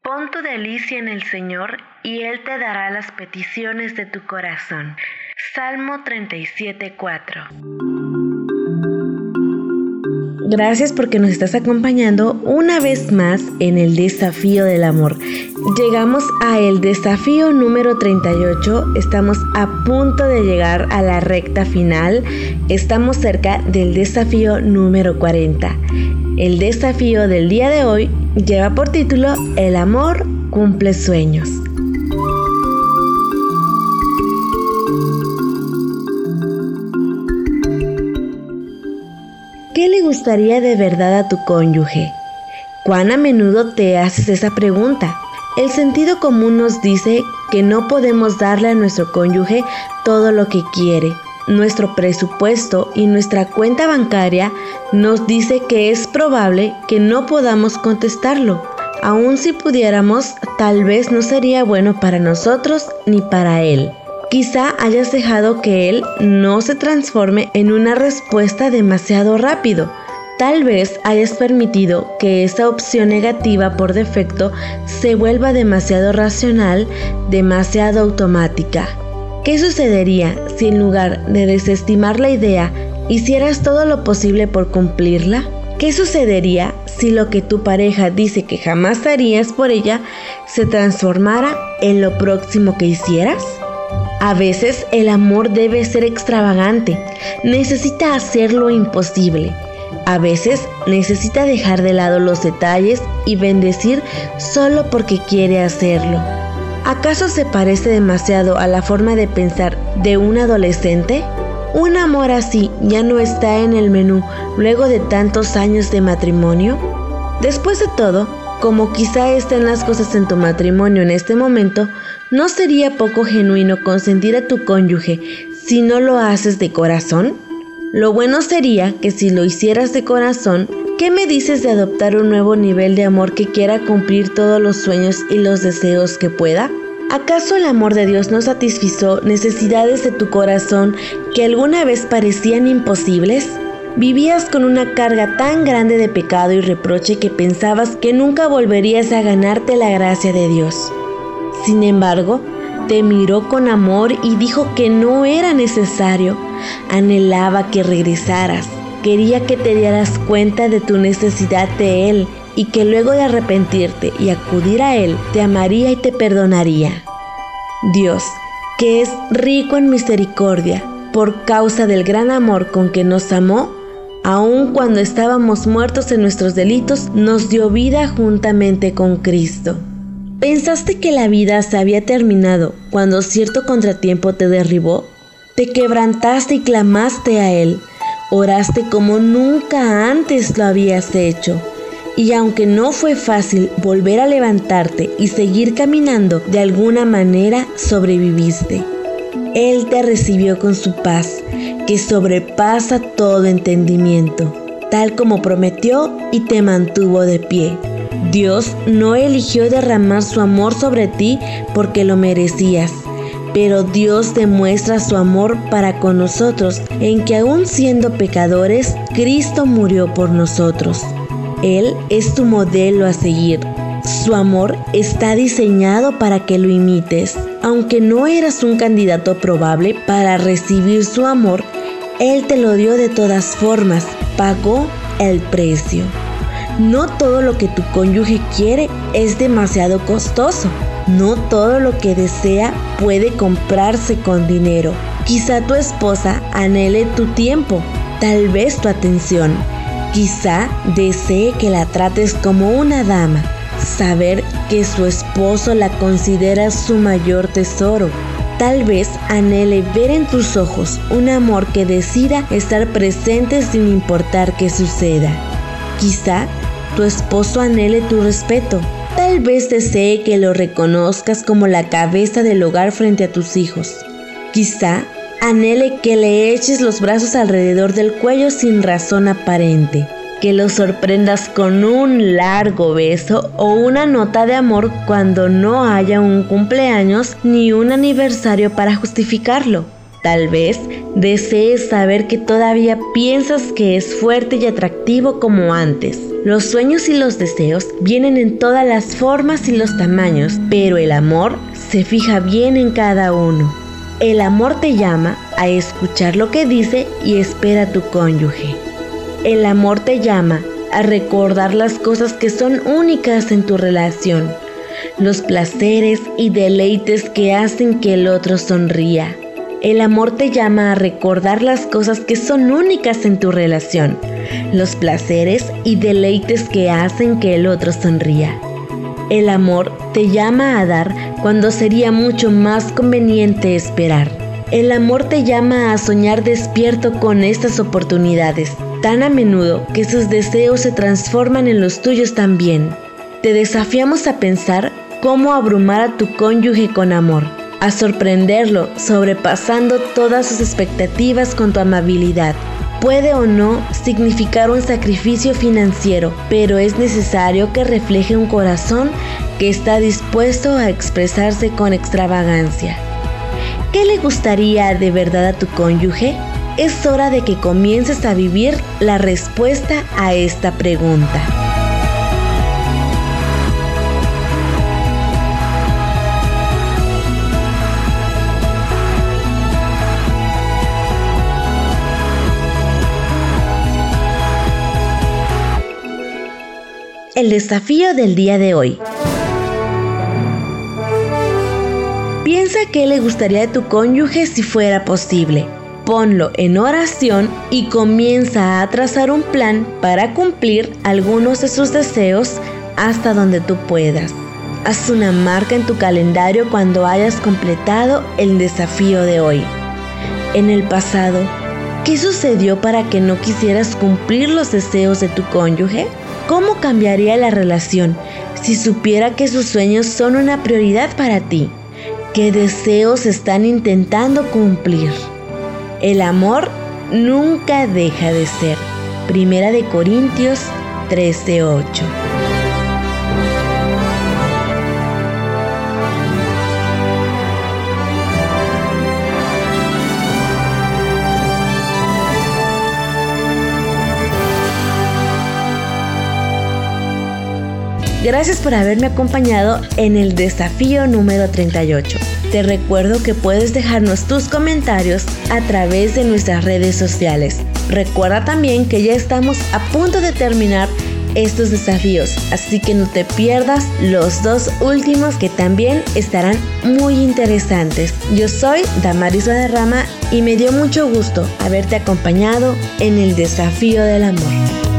Pon tu delicia en el Señor y Él te dará las peticiones de tu corazón. Salmo 37:4. Gracias porque nos estás acompañando una vez más en el desafío del amor. Llegamos a el desafío número 38. Estamos a punto de llegar a la recta final. Estamos cerca del desafío número 40. El desafío del día de hoy lleva por título El amor cumple sueños. ¿Qué le gustaría de verdad a tu cónyuge? ¿Cuán a menudo te haces esa pregunta? El sentido común nos dice que no podemos darle a nuestro cónyuge todo lo que quiere. Nuestro presupuesto y nuestra cuenta bancaria nos dice que es probable que no podamos contestarlo. Aun si pudiéramos, tal vez no sería bueno para nosotros ni para él. Quizá hayas dejado que él no se transforme en una respuesta demasiado rápido. Tal vez hayas permitido que esa opción negativa por defecto se vuelva demasiado racional, demasiado automática. ¿Qué sucedería si en lugar de desestimar la idea, hicieras todo lo posible por cumplirla? ¿Qué sucedería si lo que tu pareja dice que jamás harías por ella se transformara en lo próximo que hicieras? A veces el amor debe ser extravagante, necesita hacer lo imposible. A veces necesita dejar de lado los detalles y bendecir solo porque quiere hacerlo. ¿Acaso se parece demasiado a la forma de pensar de un adolescente? ¿Un amor así ya no está en el menú luego de tantos años de matrimonio? Después de todo, como quizá estén las cosas en tu matrimonio en este momento, ¿no sería poco genuino consentir a tu cónyuge si no lo haces de corazón? Lo bueno sería que si lo hicieras de corazón, ¿qué me dices de adoptar un nuevo nivel de amor que quiera cumplir todos los sueños y los deseos que pueda? ¿Acaso el amor de Dios no satisfizo necesidades de tu corazón que alguna vez parecían imposibles? Vivías con una carga tan grande de pecado y reproche que pensabas que nunca volverías a ganarte la gracia de Dios. Sin embargo, te miró con amor y dijo que no era necesario. Anhelaba que regresaras. Quería que te dieras cuenta de tu necesidad de Él y que luego de arrepentirte y acudir a Él, te amaría y te perdonaría. Dios, que es rico en misericordia, por causa del gran amor con que nos amó, aun cuando estábamos muertos en nuestros delitos, nos dio vida juntamente con Cristo. ¿Pensaste que la vida se había terminado cuando cierto contratiempo te derribó? Te quebrantaste y clamaste a Él. Oraste como nunca antes lo habías hecho. Y aunque no fue fácil volver a levantarte y seguir caminando, de alguna manera sobreviviste. Él te recibió con su paz, que sobrepasa todo entendimiento, tal como prometió y te mantuvo de pie. Dios no eligió derramar su amor sobre ti porque lo merecías, pero Dios demuestra su amor para con nosotros en que aún siendo pecadores, Cristo murió por nosotros. Él es tu modelo a seguir. Su amor está diseñado para que lo imites. Aunque no eras un candidato probable para recibir su amor, Él te lo dio de todas formas, pagó el precio. No todo lo que tu cónyuge quiere es demasiado costoso. No todo lo que desea puede comprarse con dinero. Quizá tu esposa anhele tu tiempo, tal vez tu atención. Quizá desee que la trates como una dama, saber que su esposo la considera su mayor tesoro. Tal vez anhele ver en tus ojos un amor que decida estar presente sin importar qué suceda. Quizá tu esposo anhele tu respeto. Tal vez desee que lo reconozcas como la cabeza del hogar frente a tus hijos. Quizá anhele que le eches los brazos alrededor del cuello sin razón aparente, que lo sorprendas con un largo beso o una nota de amor cuando no haya un cumpleaños ni un aniversario para justificarlo. Tal vez desees saber que todavía piensas que es fuerte y atractivo como antes. Los sueños y los deseos vienen en todas las formas y los tamaños, pero el amor se fija bien en cada uno. El amor te llama a escuchar lo que dice y espera tu cónyuge. El amor te llama a recordar las cosas que son únicas en tu relación, los placeres y deleites que hacen que el otro sonría. El amor te llama a recordar las cosas que son únicas en tu relación, los placeres y deleites que hacen que el otro sonría. El amor te llama a dar cuando sería mucho más conveniente esperar. El amor te llama a soñar despierto con estas oportunidades, tan a menudo que sus deseos se transforman en los tuyos también. Te desafiamos a pensar cómo abrumar a tu cónyuge con amor, a sorprenderlo sobrepasando todas sus expectativas con tu amabilidad. Puede o no significar un sacrificio financiero, pero es necesario que refleje un corazón que está dispuesto a expresarse con extravagancia. ¿Qué le gustaría de verdad a tu cónyuge? Es hora de que comiences a vivir la respuesta a esta pregunta. El desafío del día de hoy. Piensa qué le gustaría de tu cónyuge si fuera posible. Ponlo en oración y comienza a trazar un plan para cumplir algunos de sus deseos hasta donde tú puedas. Haz una marca en tu calendario cuando hayas completado el desafío de hoy. En el pasado, ¿qué sucedió para que no quisieras cumplir los deseos de tu cónyuge? ¿Cómo cambiaría la relación si supiera que sus sueños son una prioridad para ti? ¿Qué deseos están intentando cumplir? El amor nunca deja de ser. 1 Corintios 13:8. Gracias por haberme acompañado en el desafío número 38. Te recuerdo que puedes dejarnos tus comentarios a través de nuestras redes sociales. Recuerda también que ya estamos a punto de terminar estos desafíos, así que no te pierdas los 2 últimos que también estarán muy interesantes. Yo soy Damaris Valderrama y me dio mucho gusto haberte acompañado en el desafío del amor.